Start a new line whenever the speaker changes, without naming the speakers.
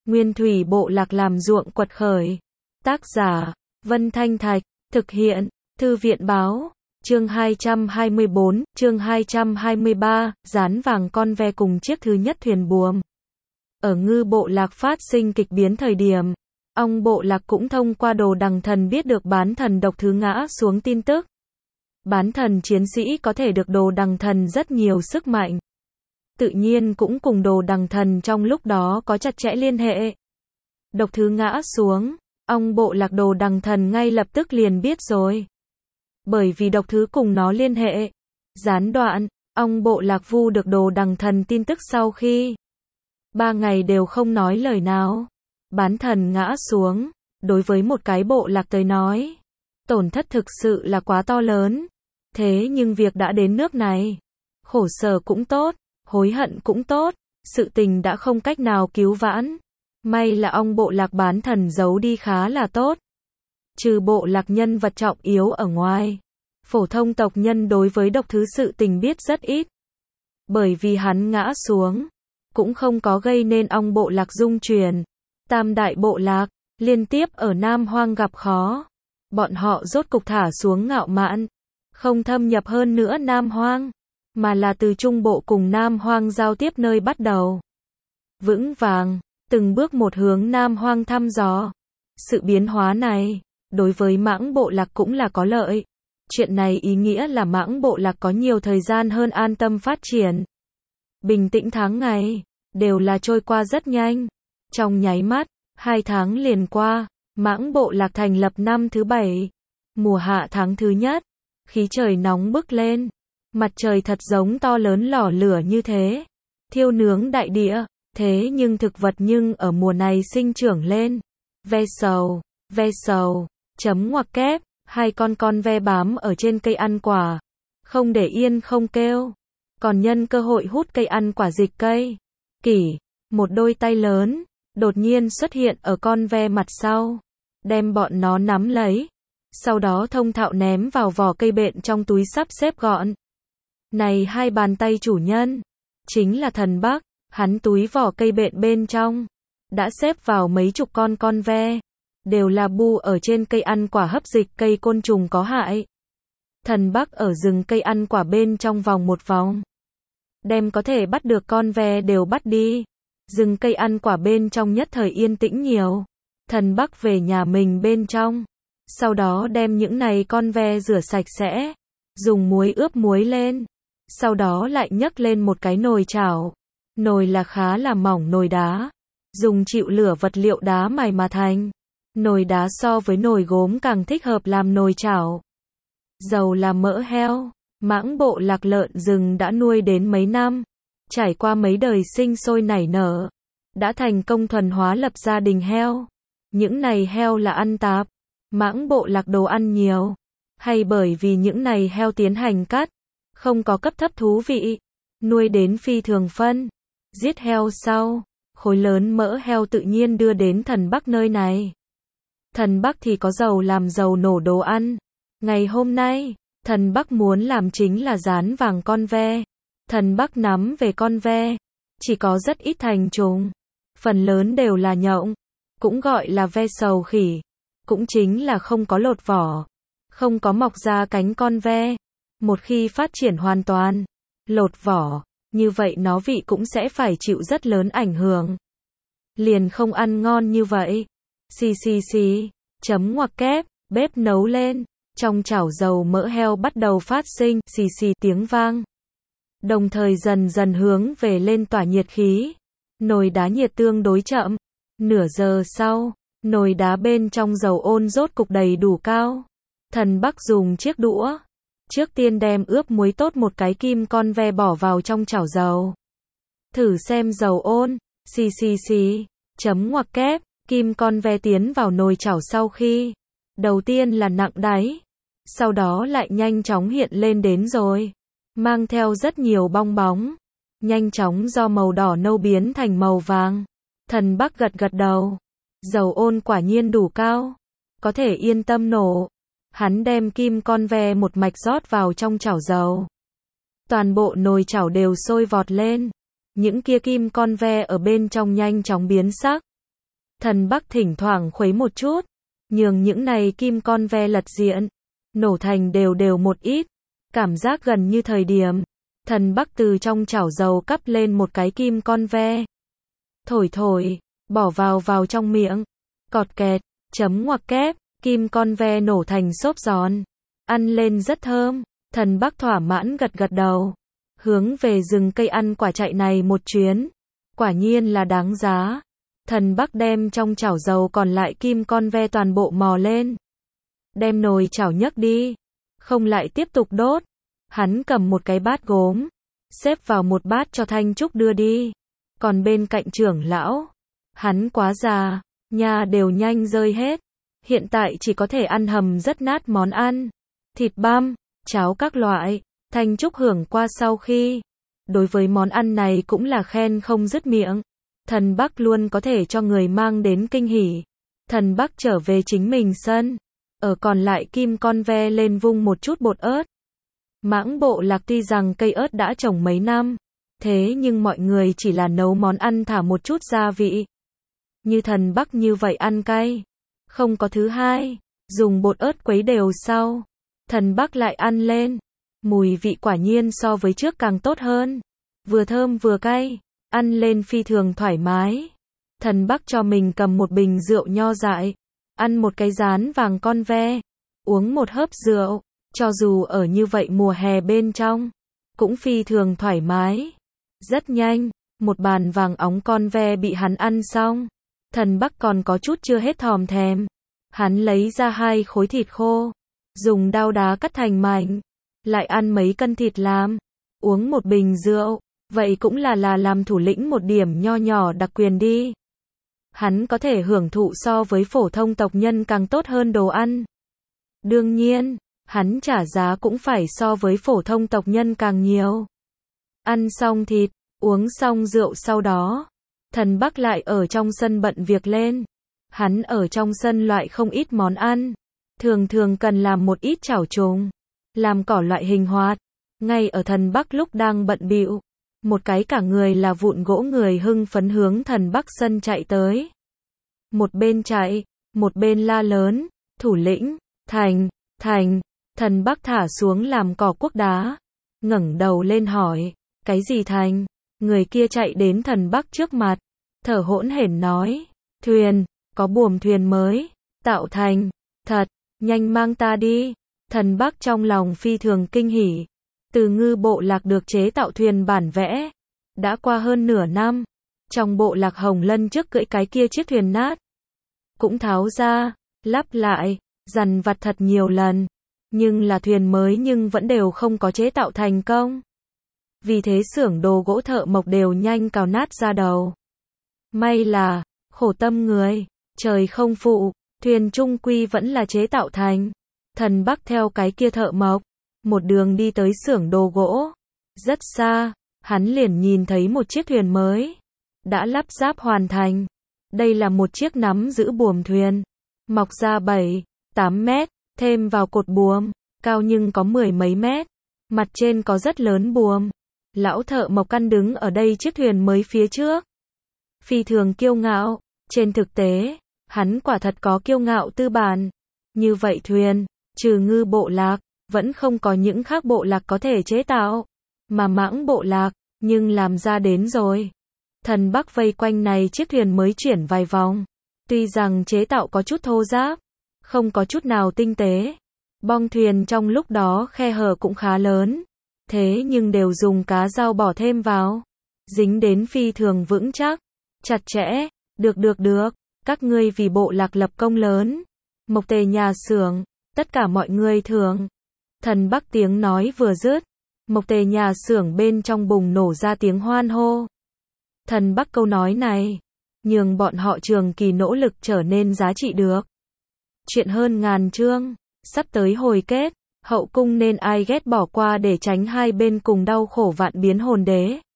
Nguyên thủy bộ lạc làm ruộng quật khởi. Tác giả, Vân Thanh Thạch, thực hiện, Thư viện báo. Chương 224, chương 223, rán vàng con ve cùng chiếc thứ nhất thuyền buồm. Ở Ngư bộ lạc phát sinh kịch biến thời điểm, Ong bộ lạc cũng thông qua Đồ Đằng Thần biết được bán thần độc thứ ngã xuống tin tức. Bán thần chiến sĩ có thể được Đồ Đằng Thần rất nhiều sức mạnh. Tự nhiên cũng cùng Đồ Đằng Thần trong lúc đó có chặt chẽ liên hệ. Độc thứ ngã xuống, Ong bộ lạc Đồ Đằng Thần ngay lập tức liền biết rồi. Bởi vì độc thứ cùng nó liên hệ. Gián đoạn, Ong bộ lạc vu được Đồ Đằng Thần tin tức sau khi 3 ngày đều không nói lời nào. Bán thần ngã xuống, đối với một cái bộ lạc tới nói, tổn thất thực sự là quá to lớn. Thế nhưng việc đã đến nước này, khổ sở cũng tốt, hối hận cũng tốt, sự tình đã không cách nào cứu vãn. May là Ong bộ lạc bán thần giấu đi khá là tốt. Trừ bộ lạc nhân vật trọng yếu ở ngoài, phổ thông tộc nhân đối với độc thứ sự tình biết rất ít. Bởi vì hắn ngã xuống, cũng không có gây nên Ong bộ lạc dung chuyển. Tam đại bộ lạc, liên tiếp ở Nam Hoang gặp khó. Bọn họ rốt cục thả xuống Ngạo Mạn, không thâm nhập hơn nữa Nam Hoang, mà là từ Trung Bộ cùng Nam Hoang giao tiếp nơi bắt đầu. Vững vàng, từng bước một hướng Nam Hoang thăm dò. Sự biến hóa này, đối với Mãng bộ lạc cũng là có lợi. Chuyện này ý nghĩa là Mãng bộ lạc có nhiều thời gian hơn an tâm phát triển. Bình tĩnh tháng ngày, đều là trôi qua rất nhanh. Trong nháy mắt, 2 tháng liền qua, Mãng bộ lạc thành lập năm thứ 7. Mùa hạ tháng thứ nhất, khí trời nóng bức lên. Mặt trời thật giống to lớn lò lửa như thế, thiêu nướng đại địa. Thế nhưng thực vật nhưng ở mùa này sinh trưởng lên. Ve sầu, chấm ngoặc kép, 2 con ve bám ở trên cây ăn quả. Không để yên không kêu, còn nhân cơ hội hút cây ăn quả dịch cây. Kỷ, một đôi tay lớn, đột nhiên xuất hiện ở con ve mặt sau, đem bọn nó nắm lấy, sau đó thông thạo ném vào vỏ cây bện trong túi sắp xếp gọn. Này 2 bàn tay chủ nhân, chính là Thần Bắc, hắn túi vỏ cây bện bên trong, đã xếp vào mấy chục con ve, đều là bu ở trên cây ăn quả hấp dịch cây côn trùng có hại. Thần Bắc ở rừng cây ăn quả bên trong vòng một vòng, đem có thể bắt được con ve đều bắt đi. Rừng cây ăn quả bên trong nhất thời yên tĩnh nhiều. Thần Bắc về nhà mình bên trong, sau đó đem những này con ve rửa sạch sẽ, dùng muối ướp muối lên, sau đó lại nhấc lên một cái nồi chảo. Nồi là khá là mỏng nồi đá, dùng chịu lửa vật liệu đá mài mà thành. Nồi đá so với nồi gốm càng thích hợp làm nồi chảo. Dầu là mỡ heo. Mãng bộ lạc lợn rừng đã nuôi đến mấy năm, trải qua mấy đời sinh sôi nảy nở, đã thành công thuần hóa lập gia đình heo. Những này heo là ăn tạp, Mãng bộ lạc đồ ăn nhiều, hay bởi vì những này heo tiến hành cắt, không có cấp thấp thú vị, nuôi đến phi thường phân. Giết heo sau, khối lớn mỡ heo tự nhiên đưa đến Thần Bắc nơi này. Thần Bắc thì có dầu làm dầu nổ đồ ăn. Ngày hôm nay, Thần Bắc muốn làm chính là rán vàng con ve. Thần Bắc nắm về con ve, chỉ có rất ít thành trùng, phần lớn đều là nhộng, cũng gọi là ve sầu khỉ, cũng chính là không có lột vỏ, không có mọc ra cánh con ve. Một khi phát triển hoàn toàn, lột vỏ, như vậy nó vị cũng sẽ phải chịu rất lớn ảnh hưởng. Liền không ăn ngon như vậy. Xì, chấm ngoặc kép, bếp nấu lên. Trong chảo dầu mỡ heo bắt đầu phát sinh xì tiếng vang. Đồng thời dần dần hướng về lên tỏa nhiệt khí. Nồi đá nhiệt tương đối chậm. Nửa giờ sau, nồi đá bên trong dầu ôn rốt cục đầy đủ cao. Thần Bắc dùng chiếc đũa, trước tiên đem ướp muối tốt một cái kim con ve bỏ vào trong chảo dầu. Thử xem dầu ôn. Xì, chấm ngoặc kép, kim con ve tiến vào nồi chảo sau khi đầu tiên là nặng đáy, sau đó lại nhanh chóng hiện lên đến rồi, mang theo rất nhiều bong bóng, nhanh chóng do màu đỏ nâu biến thành màu vàng. Thần Bắc gật gật đầu, dầu ôn quả nhiên đủ cao, có thể yên tâm nổ. Hắn đem kim con ve một mạch rót vào trong chảo dầu. Toàn bộ nồi chảo đều sôi vọt lên, những kia kim con ve ở bên trong nhanh chóng biến sắc. Thần Bắc thỉnh thoảng khuấy một chút, nhường những này kim con ve lật diện, nổ thành đều đều một ít, cảm giác gần như thời điểm. Thần Bắc từ trong chảo dầu cắp lên một cái kim con ve. Thổi thổi, bỏ vào trong miệng. Cọt kẹt, chấm ngoặc kép, kim con ve nổ thành xốp giòn. Ăn lên rất thơm, thần Bắc thỏa mãn gật gật đầu. Hướng về rừng cây ăn quả chạy này một chuyến. Quả nhiên là đáng giá. Thần Bắc đem trong chảo dầu còn lại kim con ve toàn bộ mò lên. Đem nồi chảo nhấc đi. Không lại tiếp tục đốt. Hắn cầm một cái bát gốm. Xếp vào một bát cho Thanh Trúc đưa đi. Còn bên cạnh trưởng lão. Hắn quá già. Nhà đều nhanh rơi hết. Hiện tại chỉ có thể ăn hầm rất nát món ăn. Thịt băm, cháo các loại. Thanh Trúc hưởng qua sau khi. Đối với món ăn này cũng là khen không dứt miệng. Thần Bắc luôn có thể cho người mang đến kinh hỉ. Thần Bắc trở về chính mình sân. Ở còn lại kim con ve lên vung một chút bột ớt. Mãng Bộ Lạc tuy rằng cây ớt đã trồng mấy năm. Thế nhưng mọi người chỉ là nấu món ăn thả một chút gia vị. Như thần Bắc như vậy ăn cay. Không có thứ hai. Dùng bột ớt quấy đều sau. Thần Bắc lại ăn lên. Mùi vị quả nhiên so với trước càng tốt hơn. Vừa thơm vừa cay. Ăn lên phi thường thoải mái. Thần Bắc cho mình cầm một bình rượu nho dại. Ăn một cái rán vàng con ve. Uống một hớp rượu. Cho dù ở như vậy mùa hè bên trong. Cũng phi thường thoải mái. Rất nhanh. Một bàn vàng óng con ve bị hắn ăn xong. Thần Bắc còn có chút chưa hết thòm thèm. Hắn lấy ra 2 khối thịt khô. Dùng dao đá cắt thành mảnh. Lại ăn mấy cân thịt lam. Uống một bình rượu. Vậy cũng là làm thủ lĩnh một điểm nho nhỏ đặc quyền đi. Hắn có thể hưởng thụ so với phổ thông tộc nhân càng tốt hơn đồ ăn. Đương nhiên, hắn trả giá cũng phải so với phổ thông tộc nhân càng nhiều. Ăn xong thịt, uống xong rượu sau đó. Thần Bắc lại ở trong sân bận việc lên. Hắn ở trong sân loại không ít món ăn. Thường thường cần làm một ít chảo trùng. Làm cỏ loại hình hoạt. Ngay ở thần Bắc lúc đang bận bịu. Một cái cả người là vụn gỗ người hưng phấn hướng thần Bắc sân chạy tới. Một bên chạy, một bên la lớn, thủ lĩnh, Thành, thần Bắc thả xuống làm cỏ cuốc đá. Ngẩng đầu lên hỏi, cái gì Thành? Người kia chạy đến thần Bắc trước mặt, thở hỗn hển nói, thuyền, có buồm thuyền mới, tạo thành, thật, nhanh mang ta đi. Thần Bắc trong lòng phi thường kinh hỉ. Từ Ngư Bộ Lạc được chế tạo thuyền bản vẽ. Đã qua hơn nửa năm. Trong bộ lạc Hồng Lân trước cưỡi cái kia chiếc thuyền nát. Cũng tháo ra, lắp lại, dằn vặt thật nhiều lần. Nhưng là thuyền mới nhưng vẫn đều không có chế tạo thành công. Vì thế xưởng đồ gỗ thợ mộc đều nhanh cào nát ra đầu. May là, khổ tâm người, trời không phụ, thuyền trung quy vẫn là chế tạo thành. Thần Bắc theo cái kia thợ mộc. Một đường đi tới xưởng đồ gỗ. Rất xa, hắn liền nhìn thấy một chiếc thuyền mới. Đã lắp ráp hoàn thành. Đây là một chiếc nắm giữ buồm thuyền. Mọc ra 7, 8 mét, thêm vào cột buồm. Cao nhưng có 10 mấy mét. Mặt trên có rất lớn buồm. Lão thợ mộc căn đứng ở đây chiếc thuyền mới phía trước. Phi thường kiêu ngạo. Trên thực tế, hắn quả thật có kiêu ngạo tư bản. Như vậy thuyền, trừ Ngư Bộ Lạc. Vẫn không có những khác bộ lạc có thể chế tạo. Mà Mãng Bộ Lạc, nhưng làm ra đến rồi. Thần Bắc vây quanh này chiếc thuyền mới chuyển vài vòng. Tuy rằng chế tạo có chút thô ráp, không có chút nào tinh tế. Bong thuyền trong lúc đó khe hở cũng khá lớn. Thế nhưng đều dùng cá dao bỏ thêm vào. Dính đến phi thường vững chắc. Chặt chẽ. Được. Các ngươi vì bộ lạc lập công lớn. Mộc Tề nhà xưởng. Tất cả mọi người thường. Thần Bắc tiếng nói vừa dứt, Mộc Tề nhà xưởng bên trong bùng nổ ra tiếng hoan hô. Thần Bắc câu nói này, nhường bọn họ trường kỳ nỗ lực trở nên giá trị được. Chuyện hơn ngàn chương, sắp tới hồi kết, hậu cung nên ai ghét bỏ qua để tránh hai bên cùng đau khổ vạn biến hồn đế.